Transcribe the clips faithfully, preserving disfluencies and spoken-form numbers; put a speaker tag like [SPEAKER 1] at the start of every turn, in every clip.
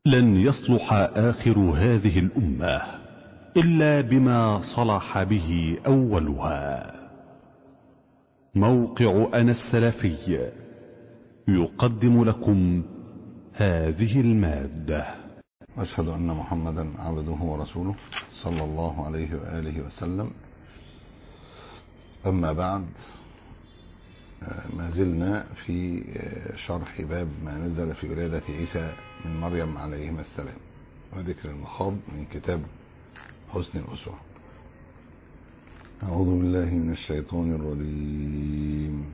[SPEAKER 1] لن يصلح آخر هذه الأمة إلا بما صلح به أولها. موقع أنا السلفي يقدم لكم هذه المادة.
[SPEAKER 2] أشهد أن محمدا عبده ورسوله صلى الله عليه وآله وسلم. أما بعد، ما زلنا في شرح باب ما نزل في ولادة عيسى من مريم عليهما السلام وذكر المخاض من كتاب حسن الأسوة. أعوذ بالله من الشيطان الرجيم.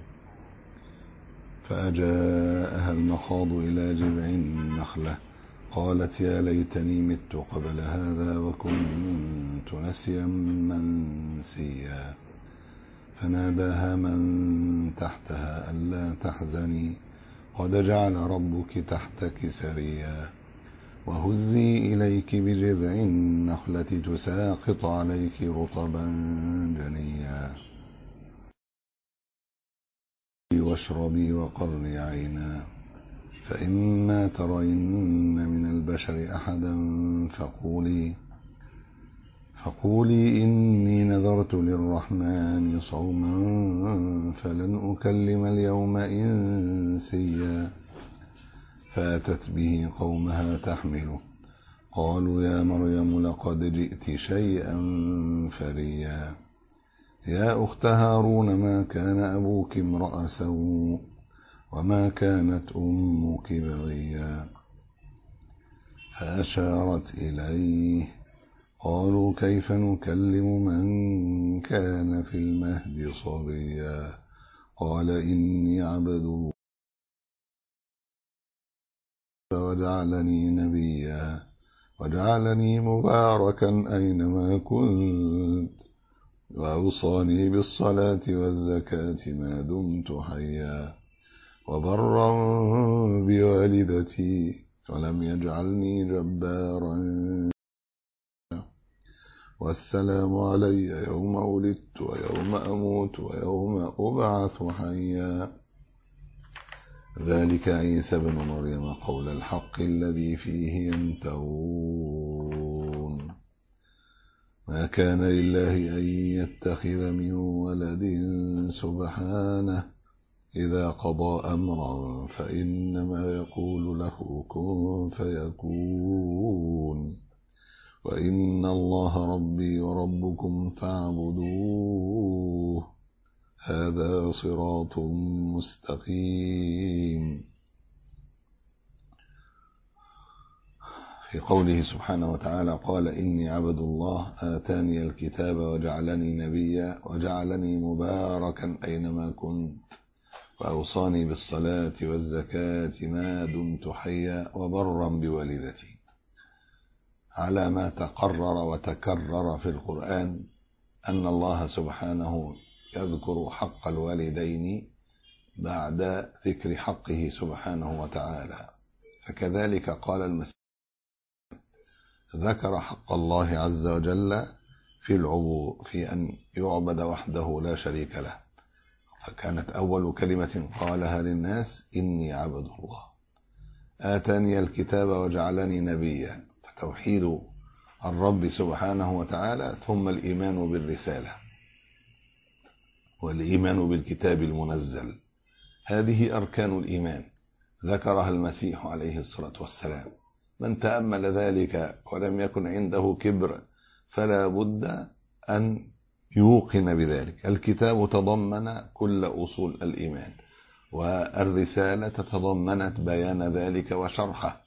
[SPEAKER 2] فأجاءها المخاض إلى جذع النخلة قالت يا ليتني مت قبل هذا وكنت نسيا منسيا فناداها من تحتها ألا تحزني قد جعل ربك تحتك سريا وهزي إليك بجذع النخلة تساقط عليك رطبا جنيا واشربي وقري عينا فإما ترين من البشر أحدا فقولي فقولي إني نذرت للرحمن صوما فلن أكلم اليوم إنسيا فأتت به قومها تحمله قالوا يا مريم لقد جئت شيئا فريا يا أخت هارون ما كان أبوك امرأ سوء وما كانت أمك بغيا فأشارت إليه قالوا كيف نكلم من كان في المهد صبيا قال إني عبد الله وجعلني نبيا وجعلني مباركا أينما كنت وأوصاني بالصلاة والزكاة ما دمت حيا وبرا بوالدتي ولم يجعلني جبارا والسلام علي يوم ولدت ويوم أموت ويوم أبعث حيا ذلك عيسى بن مريم قول الحق الذي فيه يمترون ما كان لله أن يتخذ من ولد سبحانه إذا قضى أمرا فإنما يقول له كن فيكون وإن الله ربي وربكم فاعبدوه هذا صراط مستقيم. في قوله سبحانه وتعالى قال إني عبد الله آتاني الكتاب وجعلني نبيا وجعلني مباركا أينما كنت وأوصاني بالصلاة والزكاة ما دمت حيا وبرا بوالدتي. على ما تقرر وتكرر في القرآن أن الله سبحانه يذكر حق الوالدين بعد ذكر حقه سبحانه وتعالى، فكذلك قال المسيح ذكر حق الله عز وجل في العبو في أن يعبد وحده لا شريك له، فكانت أول كلمة قالها للناس إني عبد الله آتاني الكتاب وجعلني نبيا، فتوحيد الرب سبحانه وتعالى ثم الإيمان بالرسالة والإيمان بالكتاب المنزل، هذه أركان الإيمان ذكرها المسيح عليه الصلاة والسلام. من تأمل ذلك ولم يكن عنده كبر فلا بد أن يوقن بذلك. الكتاب تضمن كل أصول الإيمان والرسالة تضمنت بيان ذلك وشرحه،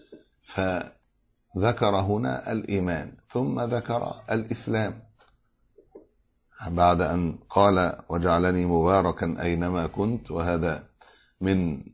[SPEAKER 2] فذكر هنا الإيمان ثم ذكر الإسلام بعد أن قال وجعلني مباركا أينما كنت، وهذا من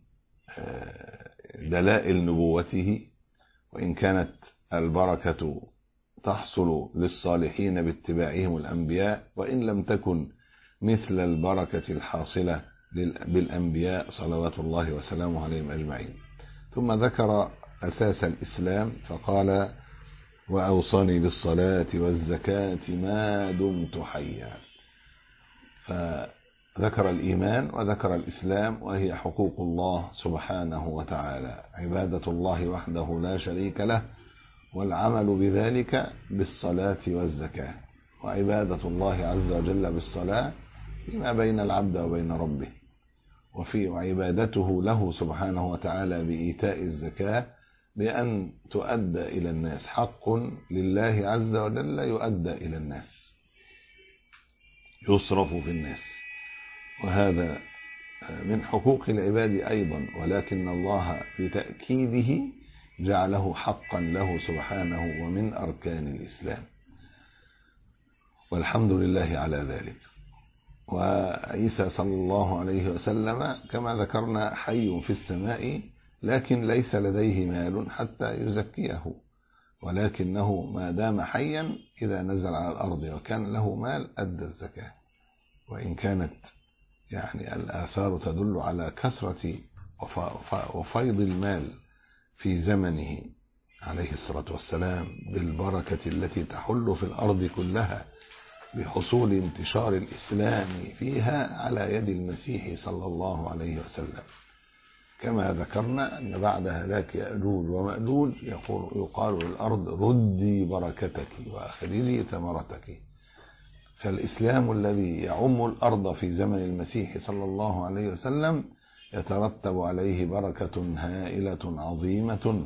[SPEAKER 2] دلائل نبوته، وإن كانت البركة تحصل للصالحين باتباعهم الأنبياء وإن لم تكن مثل البركة الحاصلة بالأنبياء صلوات الله وسلامه عليهم أجمعين. ثم ذكر أساس الإسلام فقال وأوصاني بالصلاة والزكاة ما دمت حيا، ذكر الإيمان وذكر الإسلام، وهي حقوق الله سبحانه وتعالى، عبادة الله وحده لا شريك له، والعمل بذلك بالصلاة والزكاة، وعبادة الله عز وجل بالصلاة فيما بين العبد وبين ربه، وفي عبادته له سبحانه وتعالى بإيتاء الزكاة بأن تؤدى إلى الناس، حق لله عز وجل يؤدى إلى الناس، يصرف في الناس، وهذا من حقوق العباد أيضا، ولكن الله بتأكيده جعله حقا له سبحانه ومن أركان الإسلام، والحمد لله على ذلك. وعيسى صلى الله عليه وسلم كما ذكرنا حي في السماء، لكن ليس لديه مال حتى يزكيه، ولكنه ما دام حيا إذا نزل على الأرض وكان له مال أدى الزكاة، وإن كانت يعني الآثار تدل على كثرة وفيض المال في زمنه عليه الصلاة والسلام، بالبركة التي تحل في الأرض كلها بحصول انتشار الإسلام فيها على يد المسيح صلى الله عليه وسلم. كما ذكرنا أن بعد هلاك يأجوج ومأجوج يقول يقال للأرض ردي بركتك وأخرجي ثمرتك، فالإسلام الذي يعم الأرض في زمن المسيح صلى الله عليه وسلم يترتب عليه بركة هائلة عظيمة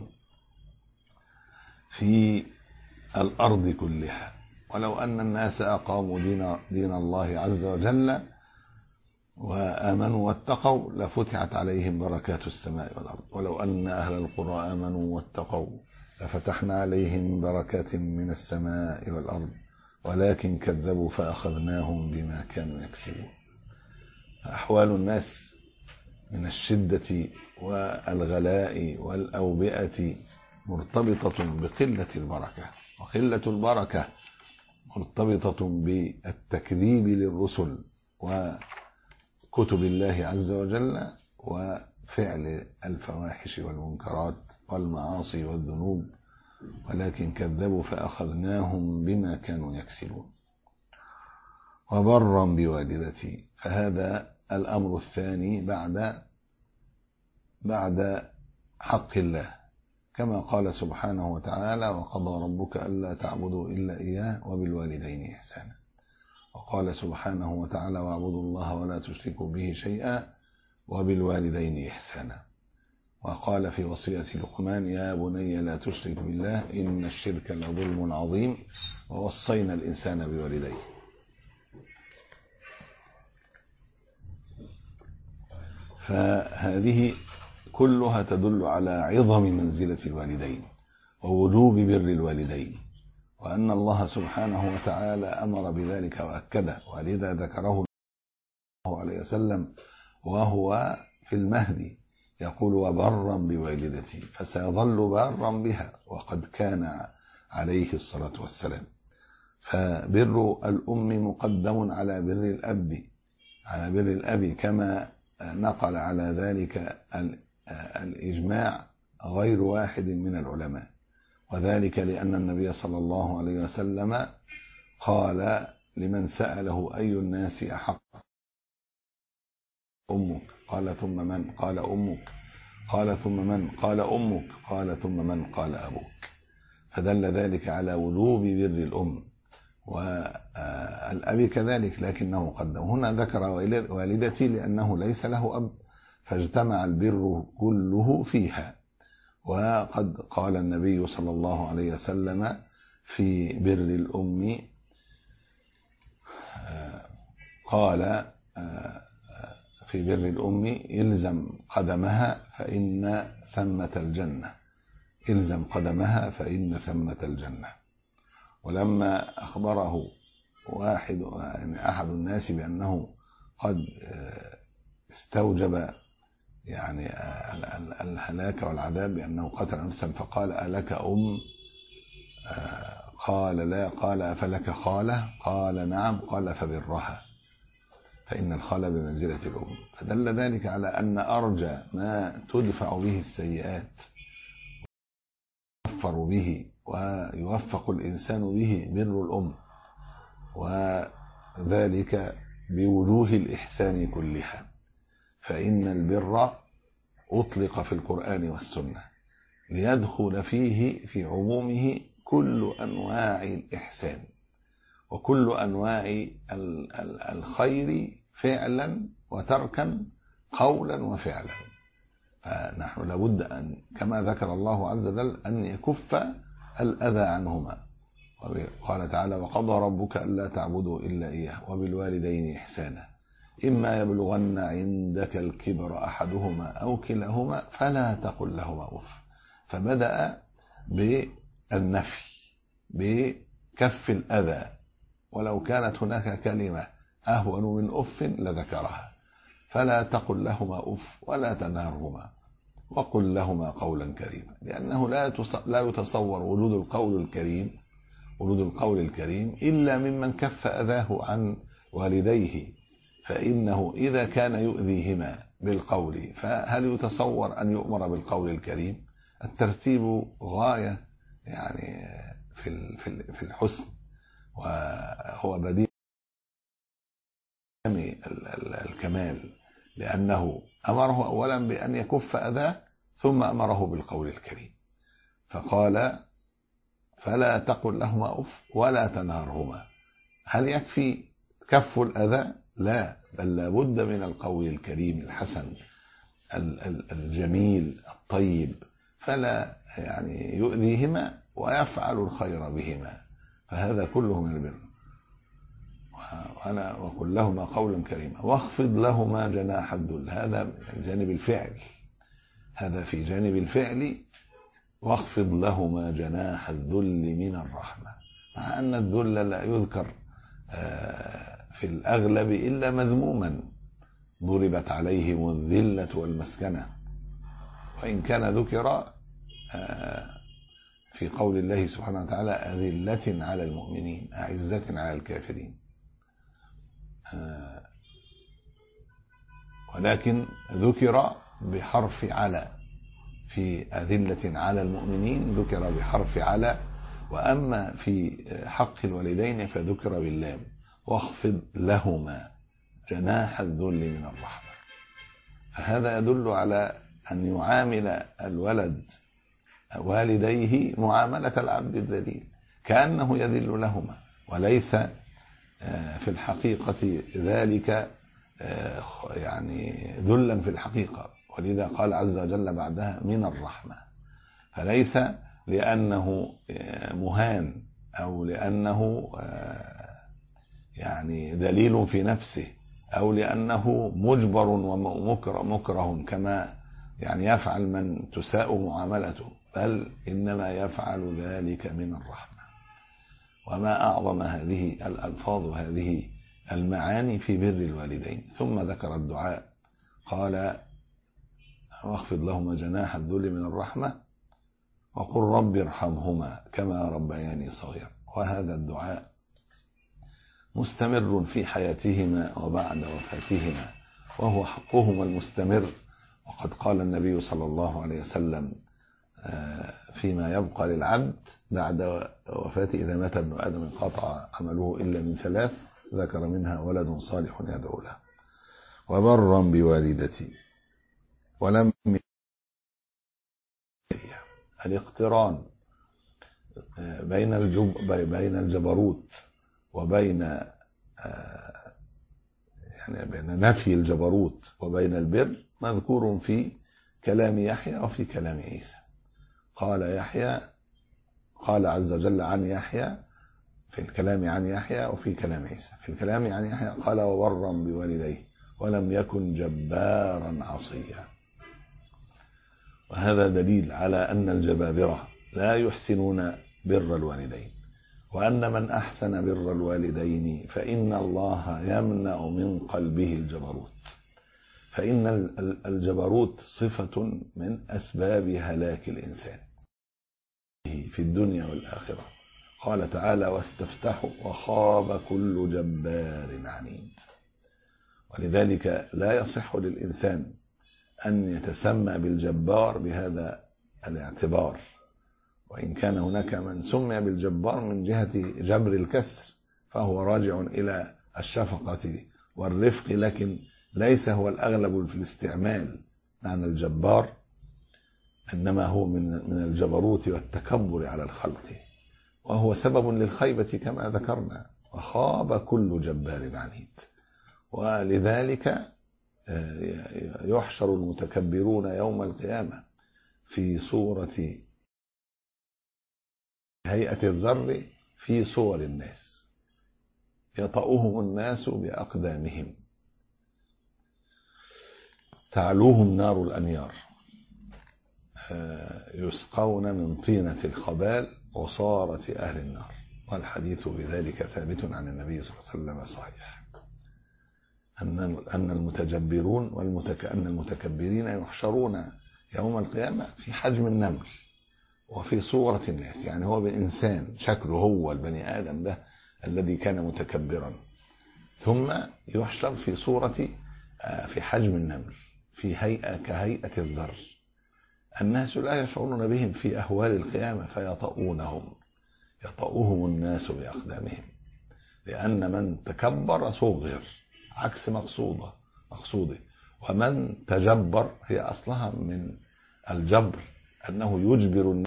[SPEAKER 2] في الأرض كلها. ولو أن الناس أقاموا دين, دين الله عز وجل وآمنوا واتقوا لفتحت عليهم بركات السماء والأرض، ولو أن أهل القرى آمنوا واتقوا لفتحنا عليهم بركات من السماء والأرض، ولكن كذبوا فأخذناهم بما كانوا يكسبون. أحوال الناس من الشدة والغلاء والأوبئة مرتبطة بقلة البركة، وقلة البركة مرتبطة بالتكذيب للرسل وكتب الله عز وجل وفعل الفواحش والمنكرات والمعاصي والذنوب، ولكن كذبوا فأخذناهم بما كانوا يكسبون. وبرا بوالدتي، فهذا الأمر الثاني بعد بعد حق الله، كما قال سبحانه وتعالى وقضى ربك ألا تعبدوا إلا إياه وبالوالدين إحسانا، وقال سبحانه وتعالى واعبدوا الله ولا تشركوا به شيئا وبالوالدين إحسانا، وقال في وصية لقمان يا بني لا تشرك بالله إن الشرك لظلم عظيم ووصينا الإنسان بوالديه. فهذه كلها تدل على عظم منزلة الوالدين ووجوب بر الوالدين، وأن الله سبحانه وتعالى أمر بذلك وأكده، ولذا ذكره الله عليه وسلم وهو في المهدي يقول وبرا بوالدتي، فسيظل بارا بها وقد كان عليه الصلاة والسلام. فبر الأم مقدم على بر الأب على بر الأب كما نقل على ذلك الإجماع غير واحد من العلماء، وذلك لأن النبي صلى الله عليه وسلم قال لمن سأله أي الناس أحق أمك؟ قال ثم من؟ قال أمك. قال ثم من؟ قال أمك. قال ثم من؟ قال أبوك. فدل ذلك على وجوب بر الأم، والأب كذلك، لكنه قدم هنا ذكر والدتي لأنه ليس له أب، فاجتمع البر كله فيها. وقد قال النبي صلى الله عليه وسلم في بر الأم قال في بر الأم إلزم قدمها فإن ثمة الجنة إلزم قدمها فإن ثمة الجنة. ولما أخبره واحد يعني أحد الناس بأنه قد استوجب يعني الهلاك والعذاب بأنه قتل نفسا، فقال ألك أم؟ قال لا. قال أفلك خالة؟ قال نعم. قال فبرها فإن الخالة بمنزلة الأم. فدل ذلك على أن أرجى ما تدفع به السيئات ويغفر به ويوفق الإنسان به بر الأم، وذلك بوجوه الإحسان كلها، فإن البر أطلق في القرآن والسنة ليدخل فيه في عمومه كل أنواع الإحسان وكل أنواع الخير فعلا وتركا، قولا وفعلا. فنحن لابد أن كما ذكر الله عز وجل أن يكف الأذى عنهما. قال تعالى: وقضى ربك ألا تعبدوا إلا إياه وبالوالدين إحسانا إما يبلغن عندك الكبر أحدهما أو كلاهما فلا تقل لهما أف. فبدأ بالنفي بكف الأذى، ولو كانت هناك كلمة أهون من أف لذكرها. فلا تقل لهما أف ولا تنهرهما وقل لهما قولا كريما، لأنه لا يتصور وجود القول الكريم وجود القول الكريم إلا ممن كف أذاه عن والديه. فإنه إذا كان يؤذيهما بالقول فهل يتصور أن يؤمر بالقول الكريم؟ الترتيب غاية يعني في في الحسن، وهو بديع الكمال، لأنه أمره أولا بأن يكف أذاه ثم أمره بالقول الكريم. فقال: فلا تقل لهما أف ولا تنهرهما. هل يكفي كف الأذى؟ لا، بل لابد من القول الكريم الحسن الجميل الطيب، فلا يعني يؤذيهما ويفعل الخير بهما، فهذا كله من البر. وأنا وقل لهما قولا كريما واخفض لهما جناح الذل. هذا من جانب الفعل، هذا في جانب الفعل. واخفض لهما جناح الذل من الرحمة، مع أن الذل لا يذكر في الأغلب إلا مذموما، ضربت عليهم الذلة والمسكنة، وإن كان ذكر في قول الله سبحانه وتعالى: أذلة على المؤمنين أعزة على الكافرين. ولكن ذكر بحرف على، في أذلة على المؤمنين ذكر بحرف على، وأما في حق الوالدين فذكر باللام: واخفض لهما جناح الذل من الرحمة. فهذا يدل على أن يعامل الولد والديه معاملة العبد الذليل، كأنه يذل لهما، وليس في الحقيقة ذلك يعني ذلا في الحقيقة. ولذا قال عز وجل بعدها: من الرحمة. فليس لأنه مهان أو لأنه يعني ذليل في نفسه أو لأنه مجبر ومكره كما يعني يفعل من تساء معاملته، بل إنما يفعل ذلك من الرحمة. وما أعظم هذه الألفاظ وهذه المعاني في بر الوالدين. ثم ذكر الدعاء، قال: واخفض لهما جناح الذل من الرحمة وقل رب ارحمهما كما ربياني صغيرا. وهذا الدعاء مستمر في حياتهما وبعد وفاتهما، وهو حقهما المستمر. وقد قال النبي صلى الله عليه وسلم فيما يبقى للعبد بعد وفاته: إذا مات ابن آدم انقطع عمله إلا من ثلاث، ذكر منها ولد صالح يدعو له وبرا بوالدتي ولم. الاقتران بين الجب بين الجبروت وبين يعني بين نفي الجبروت وبين البر مذكور في كلام يحيى وفي كلام عيسى. قال يحيى قال عز وجل عن يحيى في الكلام عن يحيى وفي كلام عيسى. في الكلام عن يحيى قال: وبرا بوالديه ولم يكن جبارا عصيا. وهذا دليل على أن الجبابرة لا يحسنون بر الوالدين، وأن من أحسن بر الوالدين فإن الله يمنع من قلبه الجبروت. فإن الجبروت صفة من أسباب هلاك الإنسان في الدنيا والآخرة. قال تعالى: واستفتحوا وخاب كل جبار عنيد. ولذلك لا يصح للإنسان أن يتسمى بالجبار بهذا الاعتبار، وإن كان هناك من سمي بالجبار من جهة جبر الكسر، فهو راجع إلى الشفقة والرفق، لكن ليس هو الأغلب في الاستعمال معنى الجبار، إنما هو من من الجبروت والتكبر على الخلق، وهو سبب للخيبة كما ذكرنا، وخاب كل جبار عنيد. ولذلك يحشر المتكبرون يوم القيامة في صورة هيئة الذر في صور الناس، يطأهم الناس بأقدامهم، تعلوهم نار الأنيار، يسقون من طينة الخبال وصارة أهل النار. والحديث بذلك ثابت عن النبي صلى الله عليه وسلم صحيح، أن المتجبرون والمتك... أن المتكبرين يحشرون يوم القيامة في حجم النمل وفي صورة الناس، يعني هو بإنسان شكله هو البني آدم ده الذي كان متكبرا، ثم يحشر في صورة في حجم النمل في هيئة كهيئة الذر. الناس لا يشعرون بهم في أهوال القيامة فيطؤونهم، يطؤهم الناس بأقدامهم، لأن من تكبر صغر عكس مقصوده مقصوده ومن تجبر هي أصلها من الجبر، أنه يجبر الناس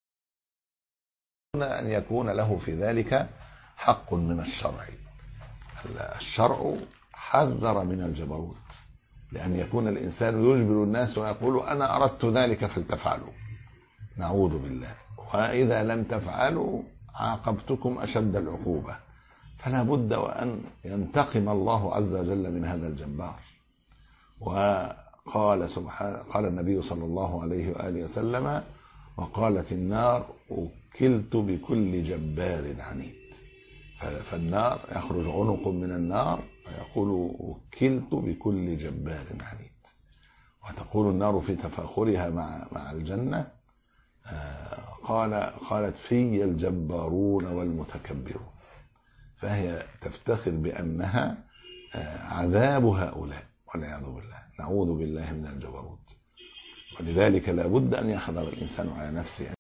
[SPEAKER 2] أن يكون له في ذلك حق من الشرع. الشرع حذر من الجبروت، لأن يكون الإنسان يجبر الناس ويقول أنا أردت ذلك فلتفعلوا، نعوذ بالله، وإذا لم تفعلوا عاقبتكم أشد العقوبة. فلا بد وأن ينتقم الله عز وجل من هذا الجبار. وقال سبحانه، قال النبي صلى الله عليه وآله وسلم: وقالت النار أكلت بكل جبار عنيد. فالنار يخرج عنق من النار ويقول أكلت بكل جبار عنيد. وتقول النار في تفاخرها مع مع الجنة: قال قالت في الجبارون والمتكبرون. فهي تفتخر بأنها عذاب هؤلاء والعياذ بالله، نعوذ بالله من الجبروت. ولذلك لا بد أن يحذر الإنسان على نفسه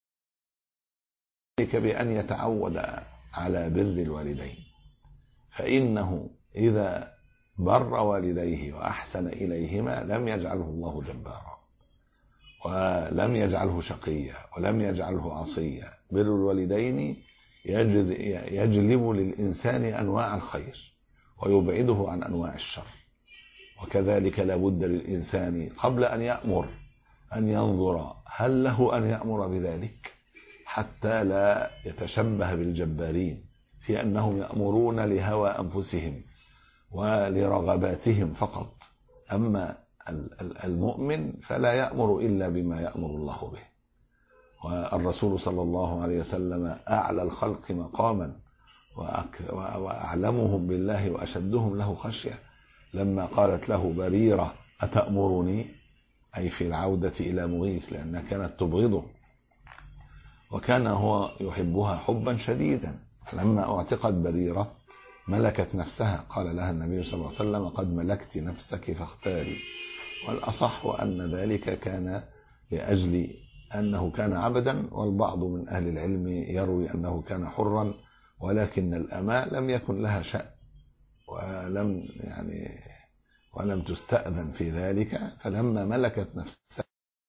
[SPEAKER 2] بأن يتعود على بر الوالدين، فإنه إذا بر والديه وأحسن إليهما لم يجعله الله جبارا، ولم يجعله شقيا، ولم يجعله عصيا. بر الوالدين يجلب للإنسان أنواع الخير ويبعده عن أنواع الشر. وكذلك لا بد للإنسان قبل أن يأمر أن ينظر هل له أن يأمر بذلك، حتى لا يتشبه بالجبارين في أنهم يأمرون لهوى أنفسهم ولرغباتهم فقط. أما المؤمن فلا يأمر إلا بما يأمر الله به. والرسول صلى الله عليه وسلم أعلى الخلق مقاما وأعلمهم بالله وأشدهم له خشية، لما قالت له بريرة: أتأمرني؟ أي في العودة إلى مغيث، لأنها كانت تبغضه وكان هو يحبها حبا شديدا. فلما اعتقت بريرة ملكت نفسها، قال لها النبي صلى الله عليه وسلم: قد ملكت نفسك فاختاري. والأصح أن ذلك كان لأجل أنه كان عبدا، والبعض من أهل العلم يروي أنه كان حرا، ولكن الأماء لم يكن لها شأن ولم يعني ولم تستأذن في ذلك، فلما ملكت نفسها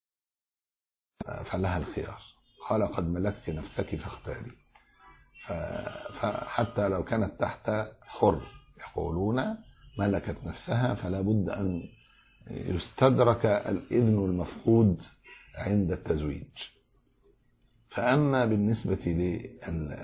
[SPEAKER 2] فلها الخيار. قال: قد ملكت نفسك فاختاري. فحتى لو كانت تحت حر يقولون ملكت نفسها، فلا بد أن يستدرك الإذن المفقود عند التزويج. فأما بالنسبة ل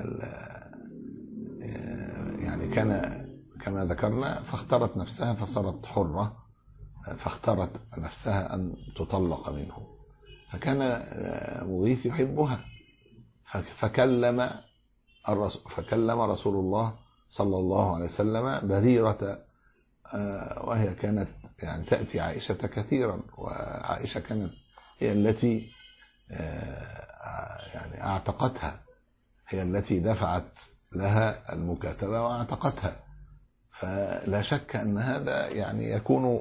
[SPEAKER 2] يعني كان كما ذكرنا فاختارت نفسها فصارت حرة، فاختارت نفسها أن تطلق منه، فكان مغيث يحبها، فكلم الرسول فكلم رسول الله صلى الله عليه وسلم بريرة، وهي كانت يعني تأتي عائشة كثيرا، وعائشة كانت هي التي يعني اعتقتها، هي التي دفعت لها المكاتبة واعتقتها. فلا شك أن هذا يعني يكون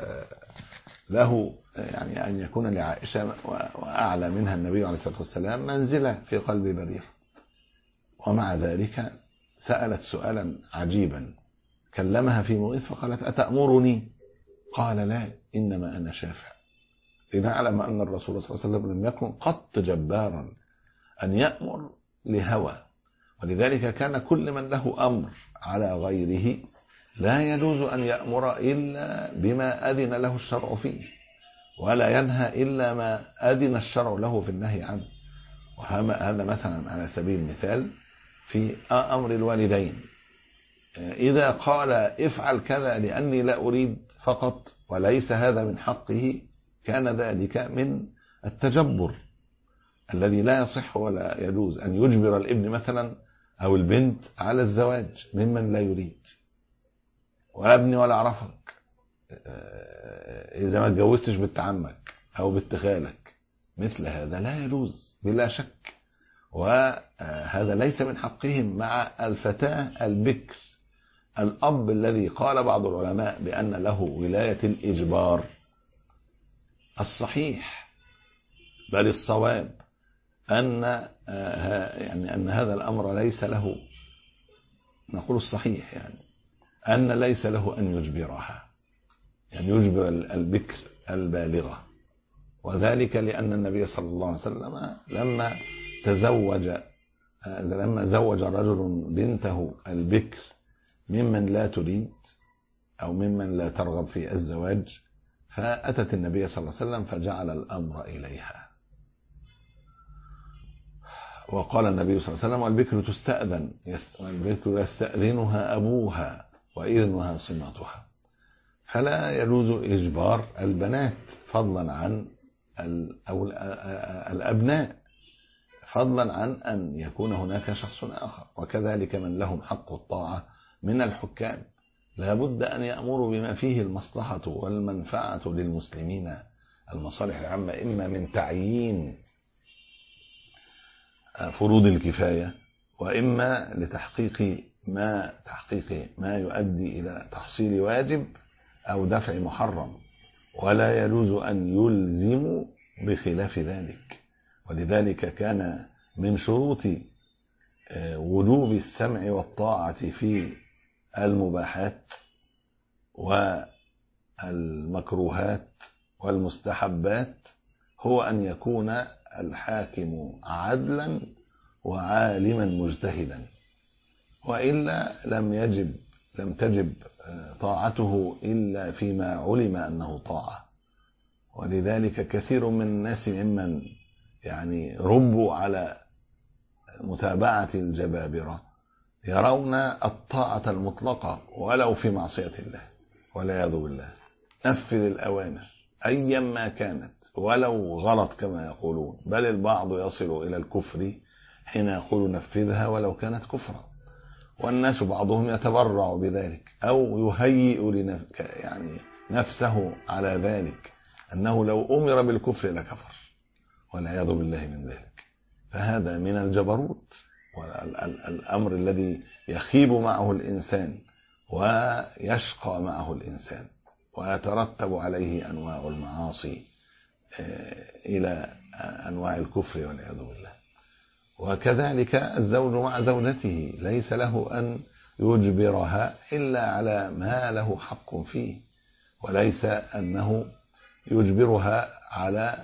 [SPEAKER 2] له يعني أن يكون لعائشة وأعلى منها النبي عليه الصلاة والسلام منزلة في قلب بريرة. ومع ذلك سألت سؤالا عجيبا، كلمها في موعظة فقالت أتأمرني؟ قال لا، إنما أنا شافع. لنعلم أن الرسول صلى الله عليه وسلم لم يكن قط جبارا أن يأمر لهوى، ولذلك كان كل من له أمر على غيره لا يجوز أن يأمر إلا بما أذن له الشرع فيه، ولا ينهى إلا ما أذن الشرع له في النهي عنه. وهذا مثلا على سبيل المثال في أمر الوالدين، إذا قال افعل كذا لأني لا أريد فقط وليس هذا من حقه، كان ذلك من التجبر الذي لا يصح ولا يجوز أن يجبر الابن مثلا أو البنت على الزواج ممن لا يريد. ولا ابني ولا أعرفك، إذا ما اتجوزتش بنت عمك أو بنت خالك، مثل هذا لا يجوز بلا شك. وهذا ليس من حقهم مع الفتاة البكر. الأب الذي قال بعض العلماء بأن له ولاية الإجبار، الصحيح بل الصواب أن يعني أن هذا الأمر ليس له، نقول الصحيح يعني أن ليس له أن يجبرها، يعني يجبر البكر البالغة. وذلك لأن النبي صلى الله عليه وسلم لما تزوج لما زوج رجل بنته البكر ممن لا تريد أو ممن لا ترغب في الزواج، فأتت النبي صلى الله عليه وسلم فجعل الأمر إليها، وقال النبي صلى الله عليه وسلم والبكر تستأذن، والبكر يستأذنها أبوها وإذنها صمتها. فلا يجوز إجبار البنات فضلا عن الأبناء، فضلا عن أن يكون هناك شخص آخر. وكذلك من لهم حق الطاعة من الحكام لا بد أن يأمروا بما فيه المصلحة والمنفعة للمسلمين، المصالح العامة، إما من تعيين فروض الكفاية، وإما لتحقيق ما تحقيق ما يؤدي إلى تحصيل واجب أو دفع محرم، ولا يجوز أن يلزموا بخلاف ذلك. ولذلك كان من شروط وجوب السمع والطاعة في المباحات والمكروهات والمستحبات هو أن يكون الحاكم عدلا وعالما مجتهدا، وإلا لم يجب لم تجب طاعته إلا فيما علم أنه طاعة. ولذلك كثير من الناس ممن يعني ربوا على متابعة الجبابرة يرون الطاعة المطلقة ولو في معصية الله، والعياذ بالله. نفذ الأوامر أيا ما كانت ولو غلط كما يقولون، بل البعض يصل إلى الكفر حين يقول نفذها ولو كانت كفرا. والناس بعضهم يتبرع بذلك أو يهيئ لنف... يعني نفسه على ذلك، أنه لو أمر بالكفر لكفر، والعياذ بالله من ذلك. فهذا من الجبروت والأمر الذي يخيب معه الإنسان ويشقى معه الإنسان، ويترتب عليه أنواع المعاصي إلى أنواع الكفر والعياذ بالله. وكذلك الزوج مع زوجته ليس له أن يجبرها إلا على ما له حق فيه، وليس أنه يجبرها على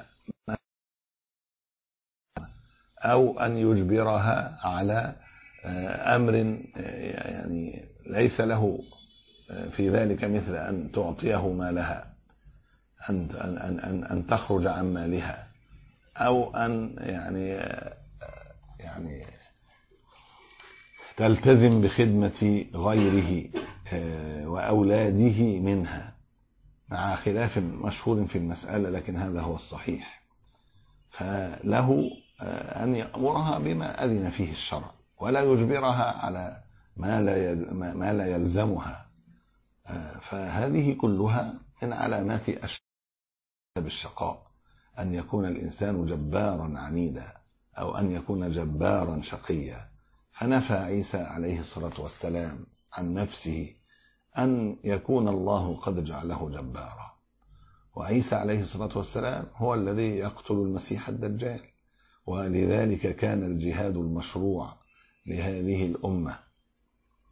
[SPEAKER 2] أو أن يجبرها على أمر يعني ليس له في ذلك مثل أن تعطيه مالها، أن أن أن أن تخرج عن مالها، أو أن يعني يعني تلتزم بخدمة غيره وأولاده منها، مع خلاف مشهور في المسألة، لكن هذا هو الصحيح. فله أن يأمرها بما أذن فيه الشرع، ولا يجبرها على ما لا ما لا يلزمها. فهذه كلها من علامات الشقاء، أن يكون الإنسان جبارا عنيدا أو أن يكون جبارا شقيا. فنفى عيسى عليه الصلاة والسلام عن نفسه أن يكون الله قد جعله جبارا، وعيسى عليه الصلاة والسلام هو الذي يقتل المسيح الدجال. ولذلك كان الجهاد المشروع لهذه الأمة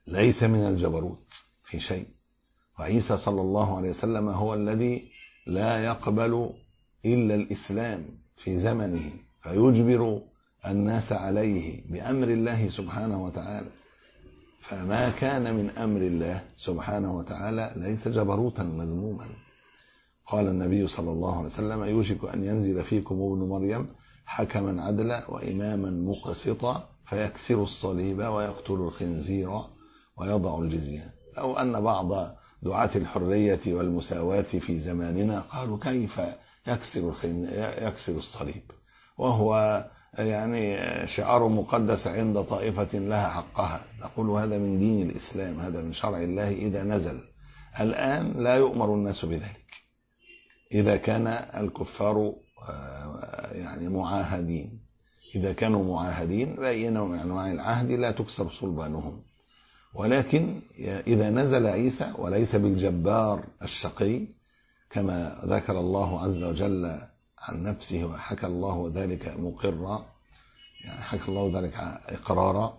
[SPEAKER 2] ليس من الجبروت في شيء. وعيسى صلى الله عليه وسلم هو الذي لا يقبل إلا الإسلام في زمنه، فيجبر الناس عليه بأمر الله سبحانه وتعالى. فما كان من أمر الله سبحانه وتعالى ليس جبروتا مذموما. قال النبي صلى الله عليه وسلم: يوشك أن ينزل فيكم ابن مريم حكما عدلا وإماما مقسطا فيكسر الصليب ويقتل الخنزير ويضع الجزية. أو أن بعض دعاة الحرية والمساواة في زماننا قالوا: كيف يكسر, يكسر الصليب وهو يعني شعار مقدس عند طائفة لها حقها. نقول: هذا من دين الإسلام، هذا من شرع الله إذا نزل. الآن لا يؤمر الناس بذلك إذا كان الكفار يعني معاهدين. إذا كانوا معاهدين بينهم من أنواع العهد لا تكسر صلبانهم. ولكن إذا نزل عيسى وليس بالجبار الشقي كما ذكر الله عز وجل عن نفسه وحكى الله ذلك مقرا، يعني حكى الله ذلك إقرارا،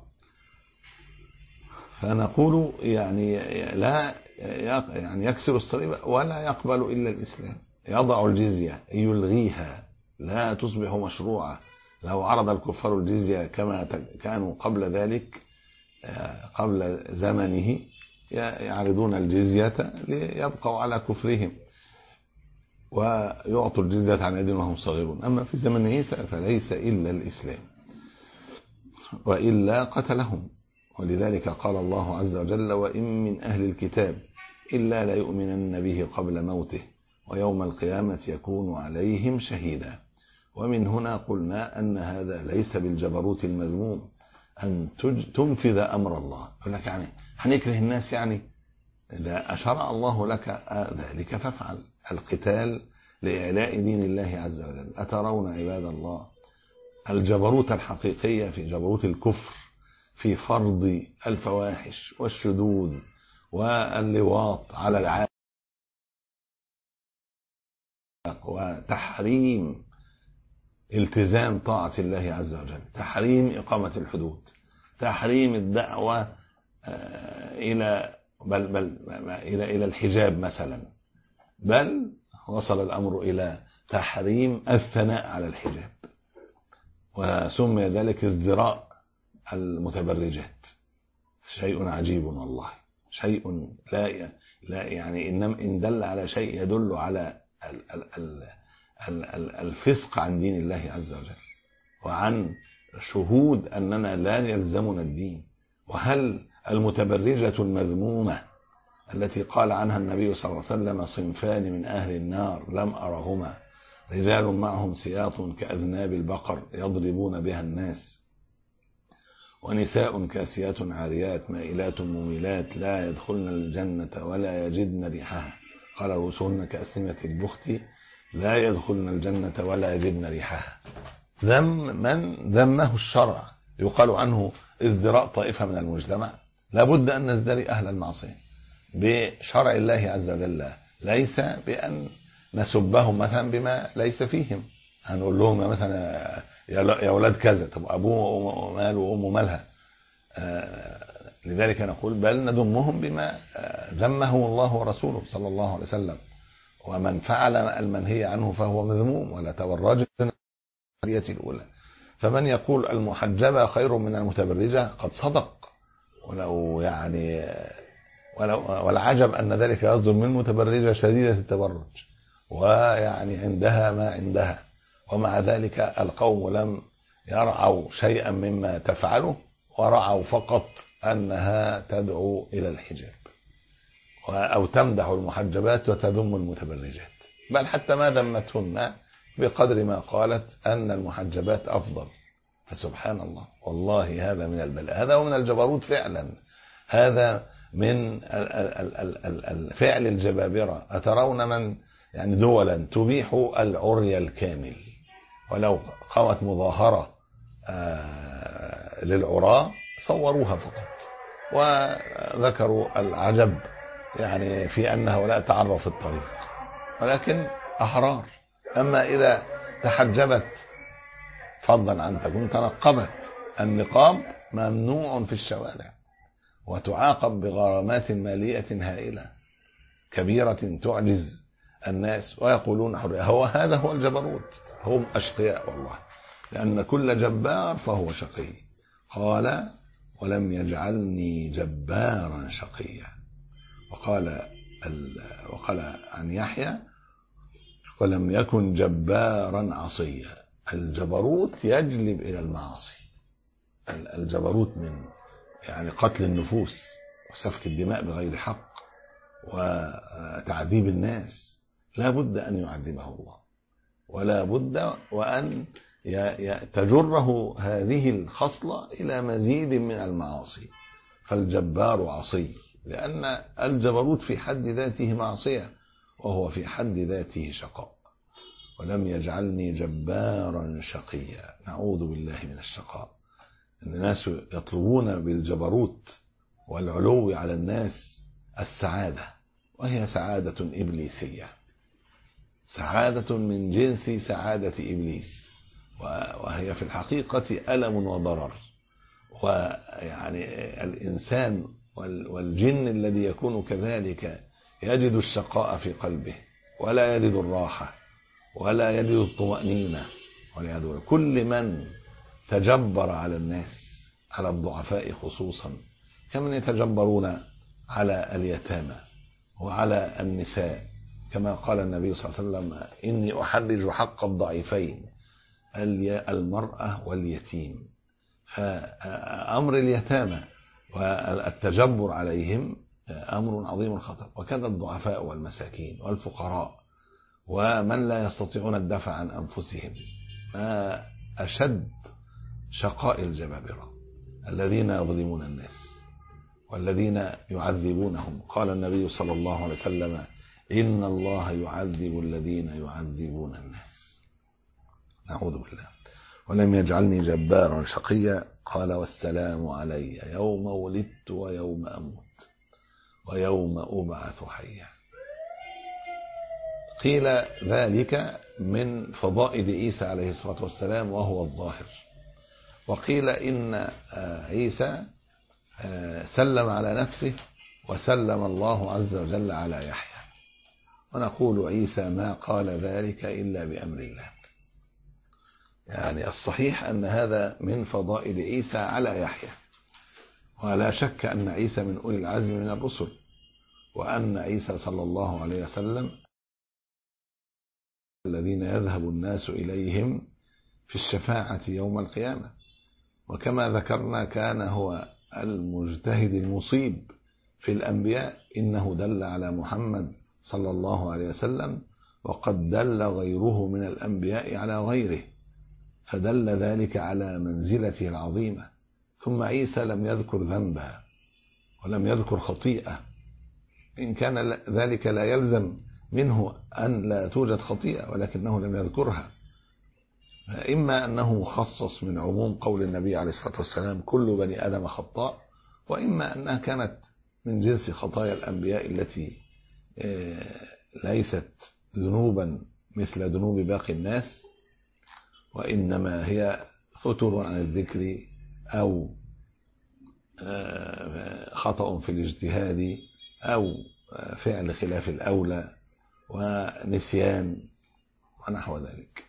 [SPEAKER 2] فنقول يعني لا يعني يكسر الصليب ولا يقبل إلا الإسلام، يضع الجزية يلغيها لا تصبح مشروعة. لو عرض الكفار الجزية كما كانوا قبل ذلك قبل زمنه يعرضون الجزية ليبقوا على كفرهم ويعطوا الجزية عن أيديهم وهم صغيرون. أما في زمن عيسى فليس إلا الإسلام، وإلا قتلهم. ولذلك قال الله عز وجل: وإن من أهل الكتاب إلا ليؤمنن به قبل موته ويوم القيامة يكون عليهم شهيدا. ومن هنا قلنا أن هذا ليس بالجبروت المذموم أن تنفذ أمر الله. يقول لك يعني هنكره الناس، يعني إذا أشرع الله لك ذلك فافعل. القتال لإعلاء دين الله عز وجل. أترون عباد الله الجبروت الحقيقية في جبروت الكفر في فرض الفواحش والشذوذ واللواط على العالم وتحريم التزام طاعة الله عز وجل، تحريم إقامة الحدود، تحريم الدعوة إلى بل بل إلى إلى الحجاب مثلا، بل وصل الأمر إلى تحريم الثناء على الحجاب، وسمي ذلك ازدراء المتبرجات. شيء عجيب والله، شيء لا لا يعني إن دل على شيء يدل على الفسق عن دين الله عز وجل وعن شهود أننا لا يلزمنا الدين. وهل المتبرجة المذمومة التي قال عنها النبي صلى الله عليه وسلم: صنفان من أهل النار لم أرهما، رجال معهم سياط كأذناب البقر يضربون بها الناس، ونساء كاسيات عاريات مائلات مميلات لا يدخلن الجنة ولا يجدن ريحها، قال: رؤوسهن كأسنمة البخت لا يدخلن الجنة ولا يجدن ريحها. ذم من ذمه الشرع يقال عنه ازدراء طائفة من المجتمع. لابد أن نزدري أهل المعصية بشرع الله عز وجل، ليس بأن نسبهم مثلا بما ليس فيهم. هنقول لهم مثلا يا أولاد كذا، طب أبوه ماله وأمه مالها. آه لذلك نقول بل نذمهم بما ذمه الله ورسوله صلى الله عليه وسلم. ومن فعل المنهي عنه فهو مذموم. ولا تبرجن الأولى. فمن يقول المحجبة خير من المتبرجة قد صدق، ولو يعني ولو والعجب أن ذلك يصدر من متبرجة شديدة التبرج ويعني عندها ما عندها، ومع ذلك القوم لم يرعوا شيئا مما تفعله، ورعوا فقط أنها تدعو إلى الحجاب أو تمدح المحجبات وتذم المتبرجات، بل حتى ما ذمتهن بقدر ما قالت أن المحجبات أفضل. فسبحان الله، والله هذا من البلاء، هذا من الجبروت فعلا، هذا من فعل الجبابرة. أترون من يعني دولا تبيح العري الكامل، ولو قامت مظاهرة للعراة صوروها فقط وذكروا العجب يعني في أن هؤلاء تعروا في الطريق، ولكن أحرار. أما إذا تحجبت فضلا عن تكون تنقبت، النقاب ممنوع في الشوارع وتعاقب بغرامات مالية هائلة كبيرة تعجز الناس، ويقولون حرية. هو هذا هو الجبروت، هم أشقياء والله، لأن كل جبار فهو شقي. قال ولم يجعلني جبارا شقيا. وقال وقال عن يحيى ولم يكن جبارا عصيا. الجبروت يجلب إلى المعاصي. الجبروت من يعني قتل النفوس وسفك الدماء بغير حق وتعذيب الناس، لا بد أن يعذبه الله، ولا بد وأن تجره هذه الخصلة إلى مزيد من المعاصي. فالجبار عصي، لأن الجبروت في حد ذاته معصية، وهو في حد ذاته شقاء. ولم يجعلني جبارا شقيا. نعوذ بالله من الشقاء. الناس يطلبون بالجبروت والعلو على الناس السعادة، وهي سعادة إبليسية، سعادة من جنس سعادة إبليس، وهي في الحقيقة ألم وضرر. ويعني الإنسان والجن الذي يكون كذلك يجد الشقاء في قلبه، ولا يجد الراحة، ولا يجد الطمأنينة. كل من تجبر على الناس، على الضعفاء خصوصا، كمن يتجبرون على اليتامى وعلى النساء، كما قال النبي صلى الله عليه وسلم إني أحرج حق الضعيفين المرأة واليتيم. فأمر اليتامى والتجبر عليهم أمر عظيم الخطر، وكذا الضعفاء والمساكين والفقراء ومن لا يستطيعون الدفع عن أنفسهم. ما أشد شقاء الجبابرة الذين يظلمون الناس والذين يعذبونهم. قال النبي صلى الله عليه وسلم إن الله يعذب الذين يعذبون الناس. نعوذ بالله. ولم يجعلني جبارا شقيا. قال والسلام علي يوم ولدت ويوم أموت ويوم أبعث حيا. قيل ذلك من فضائل عيسى عليه الصلاة والسلام وهو الظاهر، وقيل إن عيسى سلم على نفسه وسلم الله عز وجل على يحيى، ونقول عيسى ما قال ذلك إلا بأمر الله. يعني الصحيح أن هذا من فضائل عيسى على يحيى، ولا شك أن عيسى من أولي العزم من الرسل، وأن عيسى صلى الله عليه وسلم الذين يذهب الناس إليهم في الشفاعة يوم القيامة. وكما ذكرنا كان هو المجتهد المصيب في الأنبياء، إنه دل على محمد صلى الله عليه وسلم، وقد دل غيره من الأنبياء على غيره، فدل ذلك على منزلته العظيمة. ثم عيسى لم يذكر ذنبا ولم يذكر خطيئة، إن كان ذلك لا يلزم منه أن لا توجد خطيئة، ولكنه لم يذكرها. إما أنه مخصص من عموم قول النبي عليه الصلاة والسلام كل بني آدم خطاء، وإما أنها كانت من جنس خطايا الأنبياء التي ليست ذنوبا مثل ذنوب باقي الناس، وإنما هي فتور عن الذكر أو خطأ في الاجتهاد أو فعل خلاف الأولى ونسيان ونحو ذلك.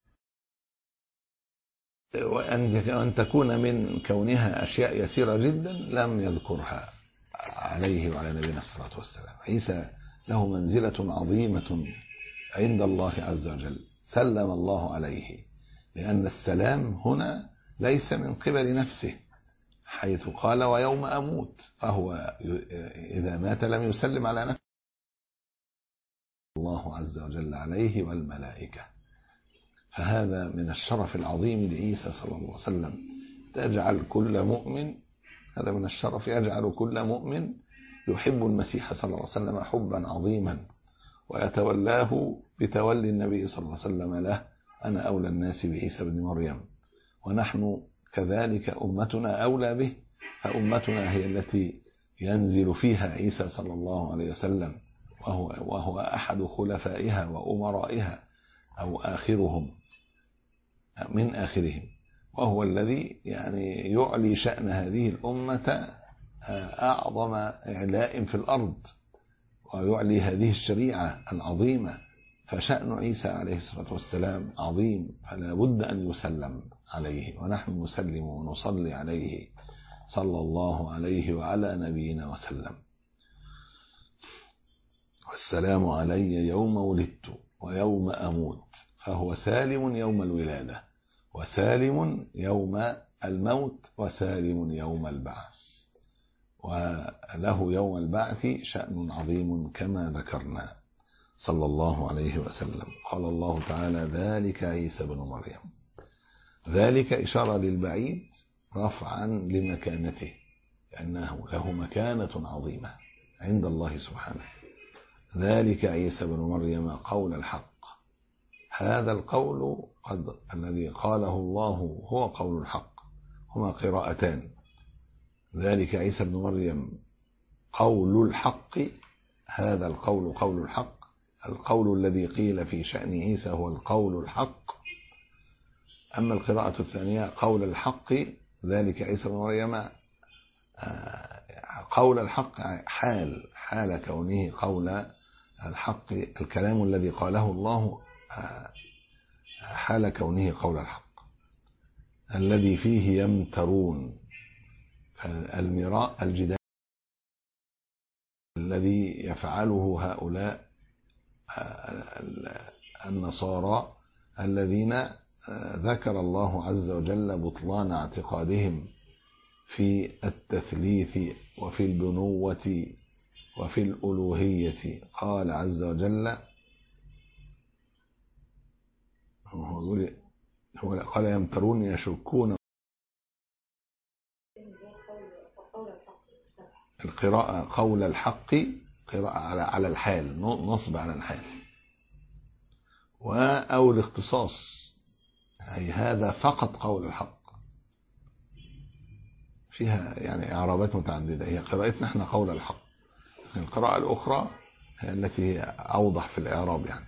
[SPEAKER 2] وأن تكون من كونها أشياء يسيرة جدا لم يذكرها عليه وعلى نبينا الصلاة والسلام. عيسى له منزلة عظيمة عند الله عز وجل، سلم الله عليه، لأن السلام هنا ليس من قبل نفسه، حيث قال ويوم أموت، فهو إذا مات لم يسلم على نفسه، الله عز وجل عليه والملائكة. فهذا من الشرف العظيم لعيسى صلى الله عليه وسلم، تجعل كل مؤمن، هذا من الشرف، يجعل كل مؤمن يحب المسيح صلى الله عليه وسلم حبا عظيما، ويتولاه بتولي النبي صلى الله عليه وسلم له: أنا أولى الناس بعيسى بن مريم. ونحن كذلك أمتنا أولى به، فأمتنا هي التي ينزل فيها عيسى صلى الله عليه وسلم، وهو, وهو أحد خلفائها وأمرائها، أو آخرهم من آخرهم، وهو الذي يعني يعلي شأن هذه الأمة أعظم إعلاء في الأرض ويعلي هذه الشريعة العظيمة، فشأن عيسى عليه الصلاة والسلام عظيم، فلا بد أن يسلم عليه، ونحن نسلم ونصلي عليه صلى الله عليه وعلى نبينا وسلم. والسلام علي يوم ولدت ويوم أموت، فهو سالم يوم الولادة وسالم يوم الموت وسالم يوم البعث، وله يوم البعث شأن عظيم كما ذكرنا صلى الله عليه وسلم. قال الله تعالى: ذلك عيسى بن مريم. ذلك إشارة للبعيد رفعا لمكانته، لأنه له مكانة عظيمة عند الله سبحانه. ذلك عيسى بن مريم قول الحق. هذا القول قد الذي قاله الله هو قول الحق. هما قراءتان: ذلك عيسى بن مريم قول الحق، هذا القول قول الحق، القول الذي قيل في شأن عيسى هو القول الحق. أما القراءة الثانية قول الحق، ذلك عيسى بن مريم قول الحق حال حال كونه قول الحق، الكلام الذي قاله الله حال كونه قول الحق الذي فيه يمترون. المراء الجدال الذي يفعله هؤلاء النصارى الذين ذكر الله عز وجل بطلان اعتقادهم في التثليث وفي البنوة وفي الألوهية. قال عز وجل، هو قال يمترون يشكون. القراءة قول الحق قراءة على على الحال، نصب على الحال، أو الاختصاص، أي هذا فقط قول الحق. فيها يعني إعرابات متعددة. هي قراءتنا احنا قول الحق، لكن القراءة الأخرى هي التي هي أوضح في الإعراب. يعني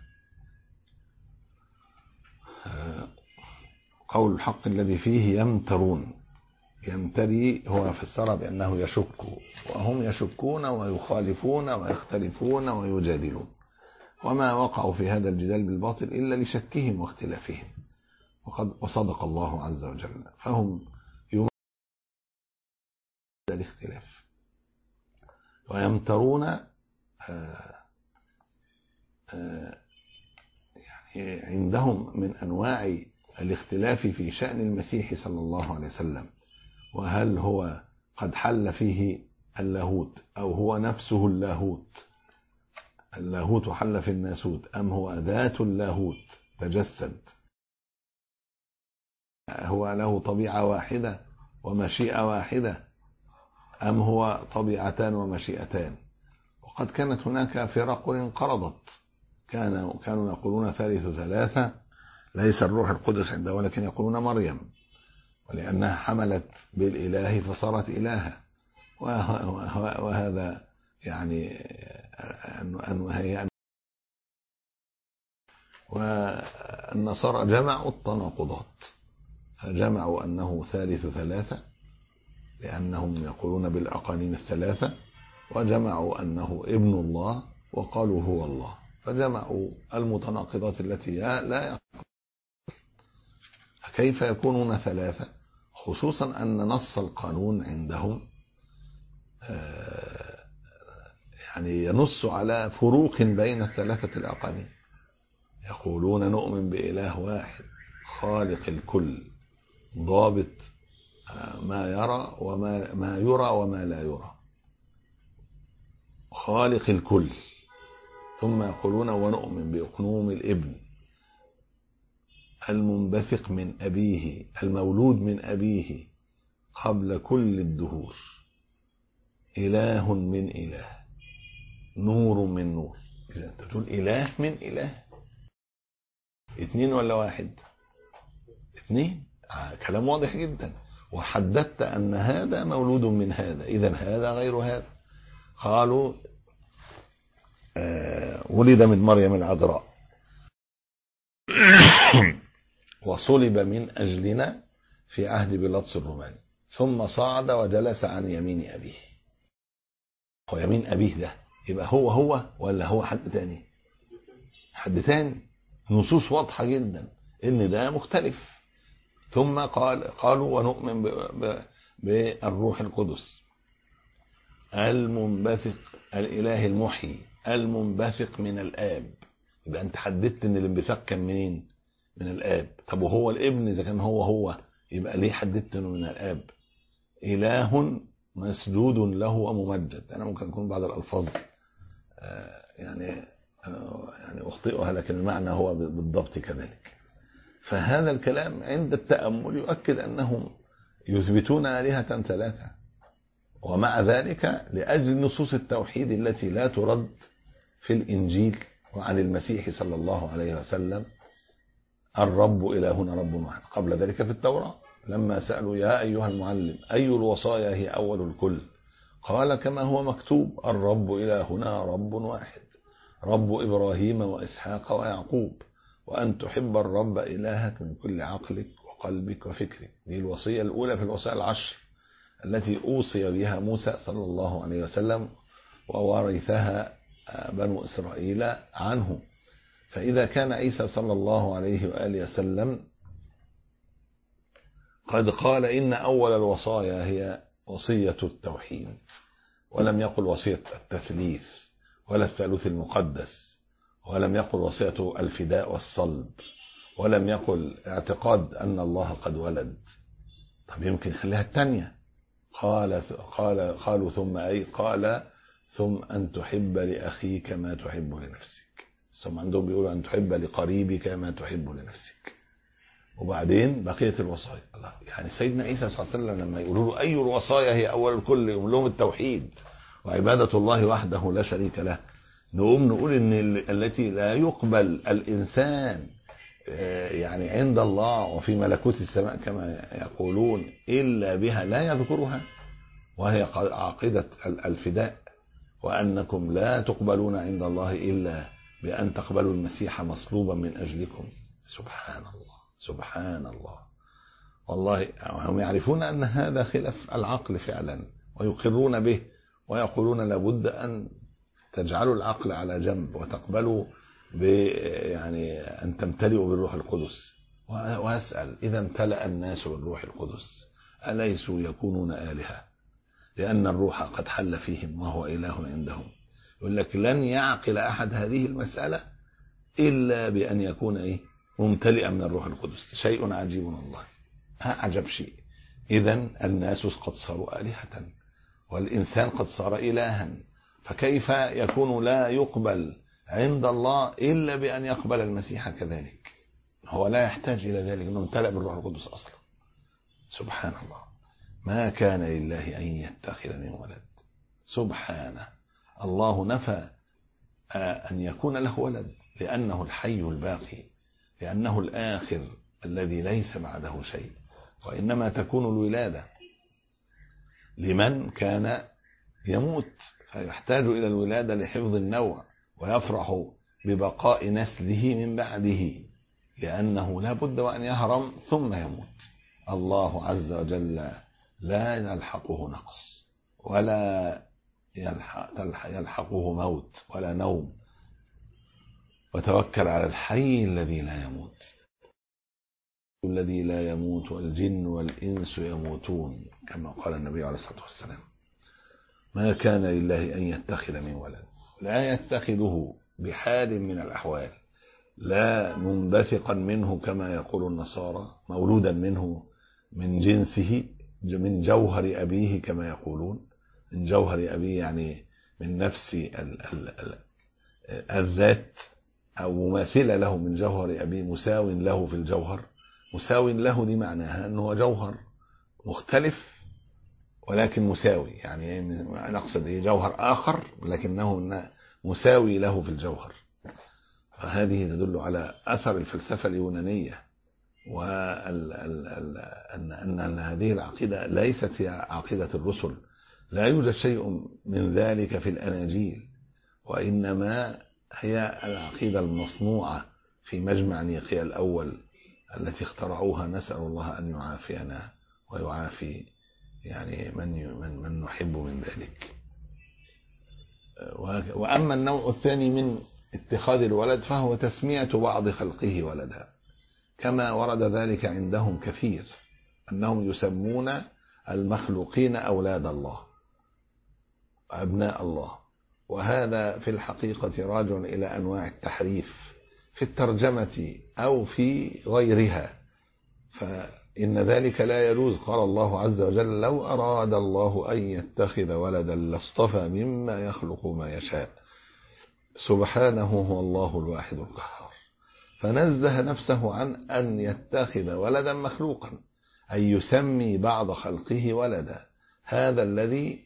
[SPEAKER 2] قول الحق الذي فيه يمترون. يمتري هو فسر بأنه يشك، وهم يشكون ويخالفون ويختلفون ويجادلون، وما وقعوا في هذا الجدال بالباطل إلا لشكهم واختلافهم، وقد وصدق الله عز وجل. فهم يمترون الاختلاف ويمترون آآ آآ يعني عندهم من أنواع الاختلاف في شأن المسيح صلى الله عليه وسلم، وهل هو قد حل فيه اللاهوت أو هو نفسه اللاهوت، اللاهوت حل في الناسوت، أم هو ذات اللاهوت تجسد، هو له طبيعة واحدة ومشيئة واحدة، أم هو طبيعتان ومشيئتان. وقد كانت هناك فرق انقرضت، كانوا كانوا يقولون ثالث ثلاثة ليس الروح القدس عنده، ولكن يقولون مريم، ولأنها حملت بالإله فصارت إلها. وهذا يعني أن هي والنصارى جمعوا التناقضات، فجمعوا أنه ثالث ثلاثة لأنهم يقولون بالأقانيم الثلاثة، وجمعوا أنه ابن الله وقالوا هو الله، فجمعوا المتناقضات التي لا يقول. كيف يكونون ثلاثة؟ خصوصا أن نص القانون عندهم يعني ينص على فروق بين الثلاثة الأقانيم. يقولون نؤمن بإله واحد خالق الكل ضابط ما يرى وما ما يرى وما لا يرى، خالق الكل. ثم يقولون ونؤمن بأقنوم الابن المنبثق من أبيه المولود من أبيه قبل كل الدهور، إله من إله نور من نور. إذا أنت تقول إله من إله، اثنين ولا واحد؟ اثنين. آه كلام واضح جدا. وحددت أن هذا مولود من هذا، إذن هذا غير هذا. قالوا آه ولد من مريم العذراء وصلب من أجلنا في عهد بيلاطس الروماني، ثم صعد وجلس عن يمين أبيه. هو يمين أبيه ده يبقى هو هو ولا هو حد تاني؟ حد تاني. نصوص واضحة جدا إن ده مختلف. ثم قال قالوا ونؤمن بالروح القدس المنبثق الإله المحيي المنبثق من الآب. يبقى أنت حددت إن الانبثاق كان منين؟ من الآب. طب وهو الابن إذا كان هو هو يبقى ليه حددت إنه من الآب؟ إله مسجود له وممجد. أنا ممكن أكون بعض الألفاظ آه يعني آه يعني أخطئها، لكن المعنى هو بالضبط كذلك. فهذا الكلام عند التأمل يؤكد أنهم يثبتون آلهة ثلاثة، ومع ذلك لأجل نصوص التوحيد التي لا ترد في الإنجيل وعن المسيح صلى الله عليه وسلم الرب إلهنا رب واحد. قبل ذلك في التوراة لما سألوا يا أيها المعلم أي الوصايا هي أول الكل؟ قال كما هو مكتوب الرب إلهنا رب واحد، رب إبراهيم وإسحاق ويعقوب، وأن تحب الرب إلهك من كل عقلك وقلبك وفكرك. دي الوصية الأولى في الوصايا العشر التي أوصي بها موسى صلى الله عليه وسلم وورثها بنو إسرائيل عنه. فإذا كان عيسى صلى الله عليه وآله وسلم قد قال إن أول الوصايا هي وصية التوحيد، ولم يقل وصية التثليث ولا الثالوث المقدس، ولم يقل وصية الفداء والصلب، ولم يقل اعتقاد أن الله قد ولد. طب يمكن خليها الثانية. قال قال قالوا ثم أي قال ثم أن تحب لأخيك ما تحب لنفسك. ثم عندهم بيقولوا أن تحب لقريبك ما تحب لنفسك. وبعدين بقية الوصايا. الله، يعني سيدنا عيسى صلى الله عليه وسلم لما يقولوا له أي الوصايا هي أول الكل يقول لهم التوحيد وعبادة الله وحده لا شريك له. نقوم نقول إن التي لا يقبل الإنسان يعني عند الله وفي ملكوت السماء كما يقولون إلا بها لا يذكرها، وهي عقيدة الفداء، وأنكم لا تقبلون عند الله إلا بأن تقبلوا المسيح مصلوبا من أجلكم. سبحان الله سبحان الله. والله هم يعرفون أن هذا خلاف العقل فعلا ويقرون به، ويقولون لابد أن تجعلوا العقل على جنب وتقبلوا يعني أن تمتلئوا بالروح القدس. وأسأل إذا امتلأ الناس بالروح القدس أليسوا يكونون آلهة؟ لأن الروح قد حل فيهم وهو إله عندهم. يقول لك لن يعقل أحد هذه المسألة إلا بأن يكون إيه؟ ممتلئا من الروح القدس. شيء عجيب والله، أعجب شيء. إذن الناس قد صاروا آلهة والإنسان قد صار إلها، فكيف يكون لا يقبل عند الله إلا بأن يقبل المسيح كذلك؟ هو لا يحتاج إلى ذلك، أنه امتلأ بالروح القدس أصلا. سبحان الله. ما كان لله أن يتخذ من ولد. سبحانه. الله نفى أن يكون له ولد لأنه الحي الباقي، لأنه الآخر الذي ليس بعده شيء، وإنما تكون الولادة لمن كان يموت فيحتاج إلى الولادة لحفظ النوع، ويفرح ببقاء نسله من بعده لأنه لا بد وأن يهرم ثم يموت. الله عز وجل لا يلحقه نقص ولا يلحقه موت ولا نوم، وتوكل على الحي الذي لا يموت، الذي لا يموت، والجن والإنس يموتون كما قال النبي عليه الصلاة والسلام. ما كان لله أن يتخذ من ولد، لا يتخذه بحال من الأحوال، لا منبثقا منه كما يقول النصارى، مولودا منه من جنسه من جوهر أبيه كما يقولون، من جوهر أبيه يعني من نفس ال ال ال الذات، أو مماثلة له من جوهر أبيه، مساو له في الجوهر. مساو له دي معناها أنه جوهر مختلف ولكن مساوي، يعني نقصد إيه؟ جوهر آخر لكنه مساوي له في الجوهر. فهذه تدل على أثر الفلسفة اليونانية، وأن أن هذه العقيدة ليست هي عقيدة الرسل، لا يوجد شيء من ذلك في الأناجيل، وإنما هي العقيدة المصنوعة في مجمع نيقيا الأول التي اخترعوها. نسأل الله أن يعافينا ويعافي يعني من من من نحب من ذلك. وأما النوع الثاني من اتخاذ الولد فهو تسمية بعض خلقه ولدا، كما ورد ذلك عندهم كثير أنهم يسمون المخلوقين أولاد الله وأبناء الله، وهذا في الحقيقة راجع إلى أنواع التحريف في الترجمة أو في غيرها، فإن ذلك لا يجوز. قال الله عز وجل: لو أراد الله أن يتخذ ولدا لاصطفى مما يخلق ما يشاء سبحانه هو الله الواحد القهار. فنزه نفسه عن أن يتخذ ولدا مخلوقا، أن يسمي بعض خلقه ولدا، هذا الذي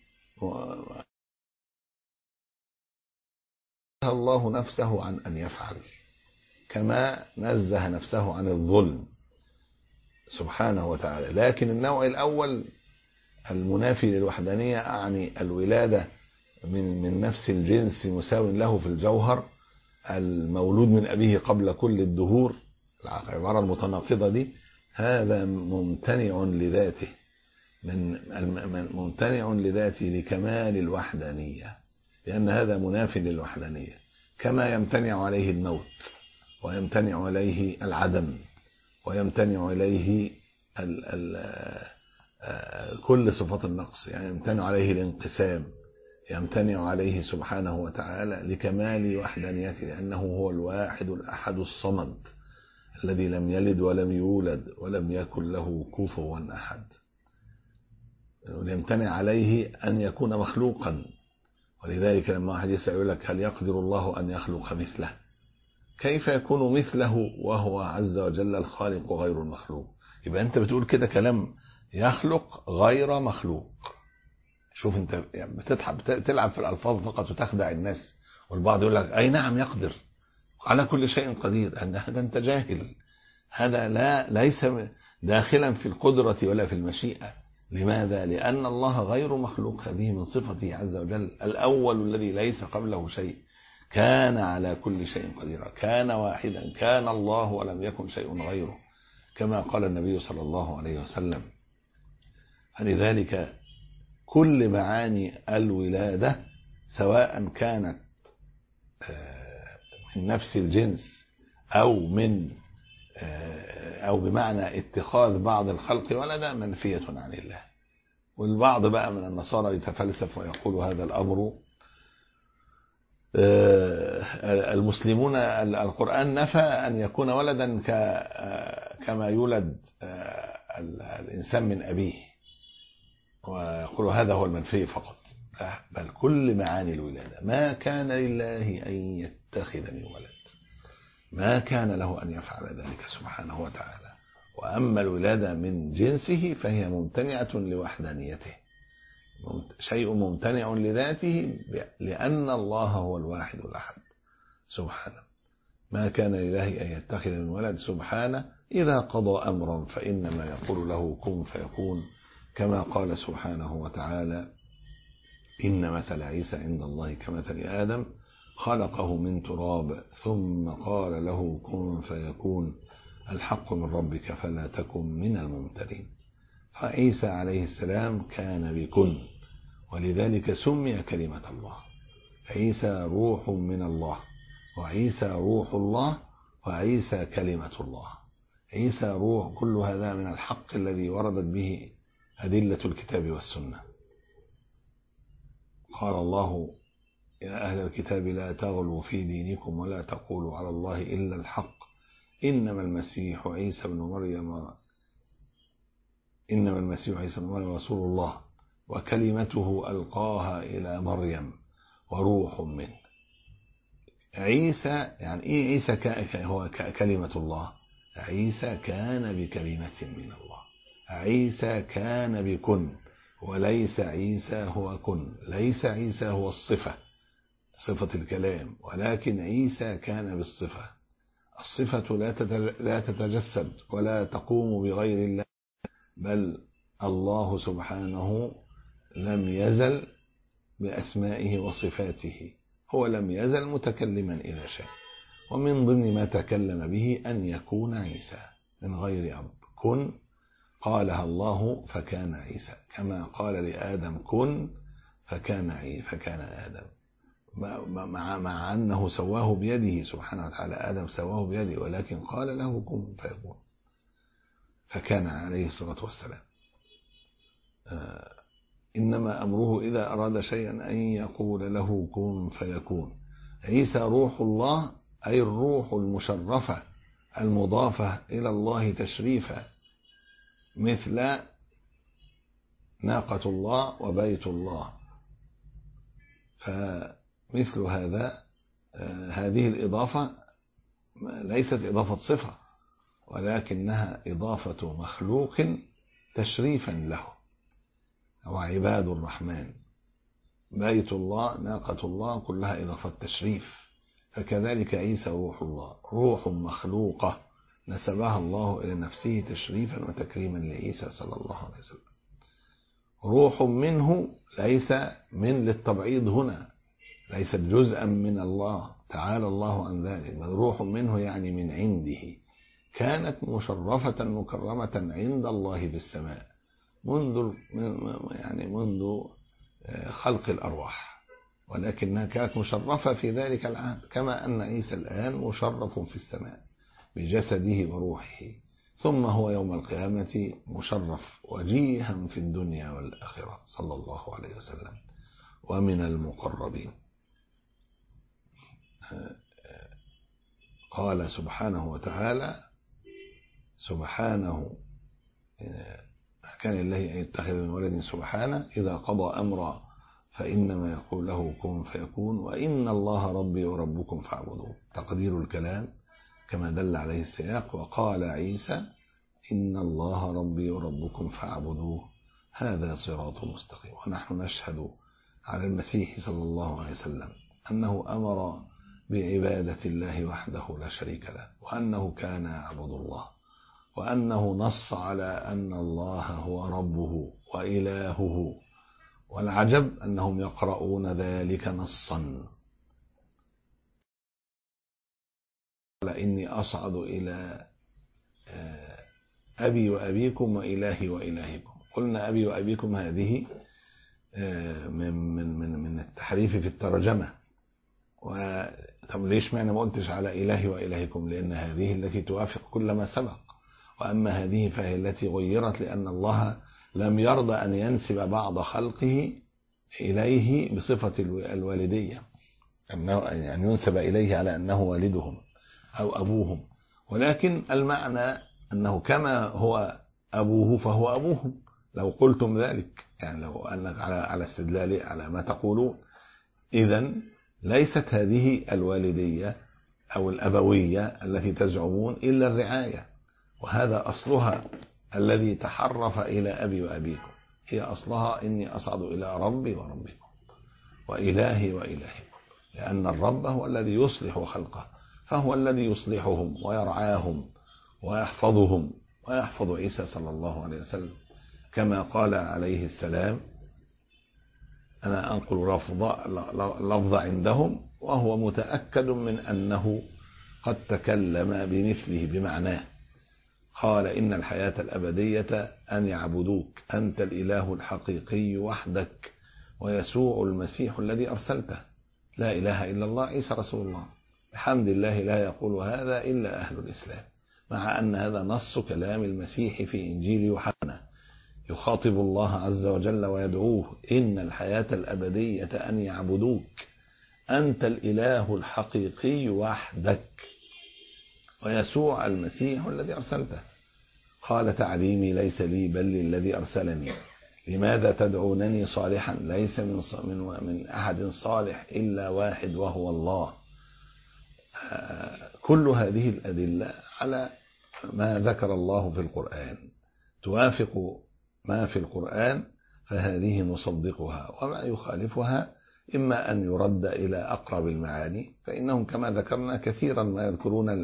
[SPEAKER 2] الله نفسه عن أن يفعل، كما نزه نفسه عن الظلم سبحانه وتعالى. لكن النوع الأول المنافي للوحدانية، أعني الولادة من من نفس الجنس مساو له في الجوهر، المولود من أبيه قبل كل الدهور، العبارة المتناقضة دي، هذا ممتنع لذاته، من ممتنع لذاته لكمال الوحدانية، لأن هذا منافي للوحدانية، كما يمتنع عليه الموت، ويمتنع عليه العدم، ويمتنع عليه ال ال كل صفات النقص، يعني يمتنع عليه الانقسام، يمتنع عليه سبحانه وتعالى لكمال وحدانيته، لأنه هو الواحد الأحد الصمد الذي لم يلد ولم يولد ولم يكن له كفوا أحد. يمتنع عليه أن يكون مخلوقا، ولذلك لما واحد يسأل يقول لك: هل يقدر الله أن يخلق مثله؟ كيف يكون مثله وهو عز وجل الخالق غير المخلوق؟ يبقى أنت بتقول كده كلام يخلق غير مخلوق. شوف أنت يعني بتتحب تلعب في الألفاظ فقط وتخدع الناس، والبعض يقول لك: أي نعم يقدر على كل شيء قدير. هذا أنت جاهل، هذا لا ليس داخلا في القدرة ولا في المشيئة. لماذا؟ لأن الله غير مخلوق، هذه من صفته عز وجل، الأول الذي ليس قبله شيء، كان على كل شيء قديرا، كان واحدا، كان الله ولم يكن شيء غيره، كما قال النبي صلى الله عليه وسلم. فلذلك كل معاني الولادة سواء كانت من نفس الجنس أو من أو بمعنى اتخاذ بعض الخلق ولدا منفية عن الله. والبعض بقى من النصارى يتفلسف ويقول هذا الأمر، المسلمون القرآن نفى أن يكون ولدا كما يولد الإنسان من أبيه، ويقول هذا هو المنفي فقط، بل كل معاني الولادة. ما كان لله أن يتخذ من ولد، ما كان له أن يفعل ذلك سبحانه وتعالى. وأما الولادة من جنسه فهي ممتنعة لوحدانيته، شيء ممتنع لذاته، لأن الله هو الواحد الأحد سبحانه. ما كان لله أن يتخذ من ولد سبحانه، إذا قضى أمرا فإنما يقول له كن فيكون، كما قال سبحانه وتعالى: إن مثل عيسى عند الله كمثل آدم خلقه من تراب ثم قال له كن فيكون، الحق من ربك فلا تكن من الممترين. فعيسى عليه السلام كان بكن، ولذلك سمي كلمة الله. عيسى روح من الله، وعيسى روح الله، وعيسى كلمة الله. عيسى روح، كل هذا من الحق الذي وردت به أدلة الكتاب والسنة. قال الله: يا أهل الكتاب لا تغلوا في دينكم ولا تقولوا على الله إلا الحق إنما المسيح عيسى بن مريم إنما المسيح عيسى بن مريم رسول الله وكلمته ألقاها إلى مريم وروح منه. عيسى يعني إيه؟ عيسى هو كلمة الله. عيسى كان بكلمة من الله. عيسى كان بكن، وليس عيسى هو كن. ليس عيسى هو الصفة، صفة الكلام، ولكن عيسى كان بالصفة. الصفة لا تتجسد ولا تقوم بغير الله، بل الله سبحانه لم يزل بأسمائه وصفاته، هو لم يزل متكلما إلى شيء. ومن ضمن ما تكلم به أن يكون عيسى من غير أب. كن قالها الله فكان عيسى، كما قال لآدم كن فكان عيسى فكان آدم. مع, مع أنه سواه بيده سبحانه وتعالى، آدم سواه بيده، ولكن قال له كن فيكون، فكان عليه الصلاة والسلام. إنما أمره إذا أراد شيئا أن يقول له كن فيكون. عيسى روح الله، أي الروح المشرفة المضافة إلى الله تشريفا، مثل ناقة الله وبيت الله. فمثل هذا هذه الإضافة ليست إضافة صفة، ولكنها إضافة مخلوق تشريفا له. وعباد الرحمن، بيت الله، ناقة الله، كلها إضافة تشريف. فكذلك عيسى روح الله، روح مخلوقة نسبها الله إلى نفسه تشريفا وتكريما لعيسى صلى الله عليه وسلم. روح منه ليس من للتبعيض هنا، ليست جزءا من الله تعالى الله عن ذلك، بل روح منه يعني من عنده، كانت مشرفة مكرمة عند الله في السماء منذ يعني منذ خلق الأرواح، ولكنها كانت مشرفة في ذلك العهد، كما أن عيسى الآن مشرف في السماء بجسده وروحه، ثم هو يوم القيامة مشرف وجيها في الدنيا والآخرة صلى الله عليه وسلم، ومن المقربين. قال سبحانه وتعالى: سبحانه كان لله أن يتخذ من ولد سبحانه، إذا قضى أمرا فإنما يقول له كن فيكون، وإن الله ربي وربكم فاعبدوه. تقدير الكلام كما دل عليه السياق. وقال عيسى: إن الله ربي وربكم فاعبدوه هذا صراط مستقيم. ونحن نشهد على المسيح صلى الله عليه وسلم أنه أمر بعبادة الله وحده لا شريك له، وأنه كان يعبد الله، وأنه نص على أن الله هو ربه وإلهه. والعجب أنهم يقرؤون ذلك نصا. قال: إني أصعد إلى أبي وأبيكم وإلهي وإلهكم. قلنا أبي وأبيكم هذه من من من من التحريف في الترجمة. طب ليش معنى ما قلتش على إلهي وإلهكم؟ لأن هذه التي توافق كل ما سبق، وأما هذه فهي التي غيرت لأن الله لم يرضى أن ينسب بعض خلقه إليه بصفة الوالدية، أن ينسب إليه على أنه والدهم أو أبوهم، ولكن المعنى أنه كما هو أبوه فهو أبوهم. لو قلتم ذلك، يعني لو أنك على على استدلال على ما تقولون، إذن ليست هذه الوالدية أو الأبوية التي تزعمون إلا الرعاية، وهذا أصلها الذي تحرف إلى أبي وأبيكم. هي أصلها إني أصعد إلى ربي وربكم وإلهي وإلهكم، لأن الرب هو الذي يصلح خلقه، فهو الذي يصلحهم ويرعاهم ويحفظهم ويحفظ عيسى صلى الله عليه وسلم، كما قال عليه السلام: أنا أنقل لفظ عندهم وهو متأكد من أنه قد تكلم بمثله بمعناه. قال: إن الحياة الأبدية أن يعبدوك أنت الإله الحقيقي وحدك ويسوع المسيح الذي أرسلته، لا إله إلا الله عيسى رسول الله. الحمد لله لا يقول هذا إلا أهل الإسلام، مع أن هذا نص كلام المسيح في إنجيل يوحنا، يخاطب الله عز وجل ويدعوه: إن الحياة الأبدية أن يعبدوك أنت الإله الحقيقي وحدك ويسوع المسيح الذي أرسلته. قال: تعليمي ليس لي بل للذي أرسلني، لماذا تدعونني صالحا؟ ليس من من أحد صالح إلا واحد وهو الله. كل هذه الأدلة على ما ذكر الله في القرآن توافق ما في القرآن، فهذه نصدقها، وما يخالفها إما أن يرد إلى أقرب المعاني، فإنهم كما ذكرنا كثيرا ما يذكرون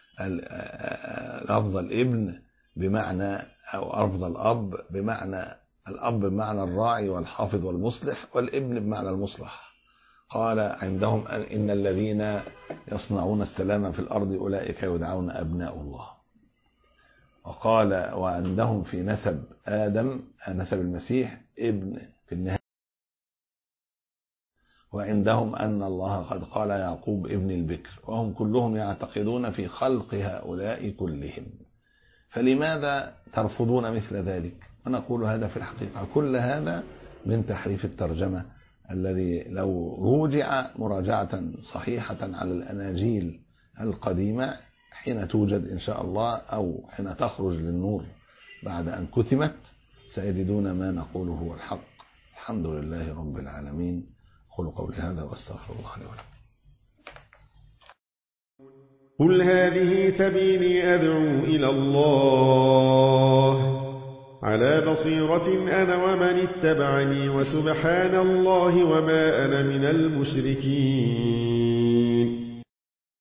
[SPEAKER 2] لفظ الابن بمعنى أو لفظ الأب بمعنى الأب بمعنى الراعي والحافظ والمصلح، والابن بمعنى المصلح. قال عندهم: إن الذين يصنعون السلام في الأرض أولئك يدعون أبناء الله. وقال: وعندهم في نسب آدم، نسب المسيح، ابن في النهاية. وعندهم أن الله قد قال يعقوب ابن البكر، وهم كلهم يعتقدون في خلق هؤلاء كلهم، فلماذا ترفضون مثل ذلك؟ ونقول هذا في الحقيقة كل هذا من تحريف الترجمة، الذي لو رجع مراجعة صحيحة على الأناجيل القديمة حين توجد إن شاء الله أو حين تخرج للنور بعد أن كتمت، سيجدون ما نقوله هو الحق. الحمد لله رب العالمين. قولوا قولي هذا واستغفر الله لي ولكم.
[SPEAKER 3] قل هذه سبيلي أدعو إلى الله على بصيرة أنا ومن اتبعني، وسبحان الله وما أنا من المشركين.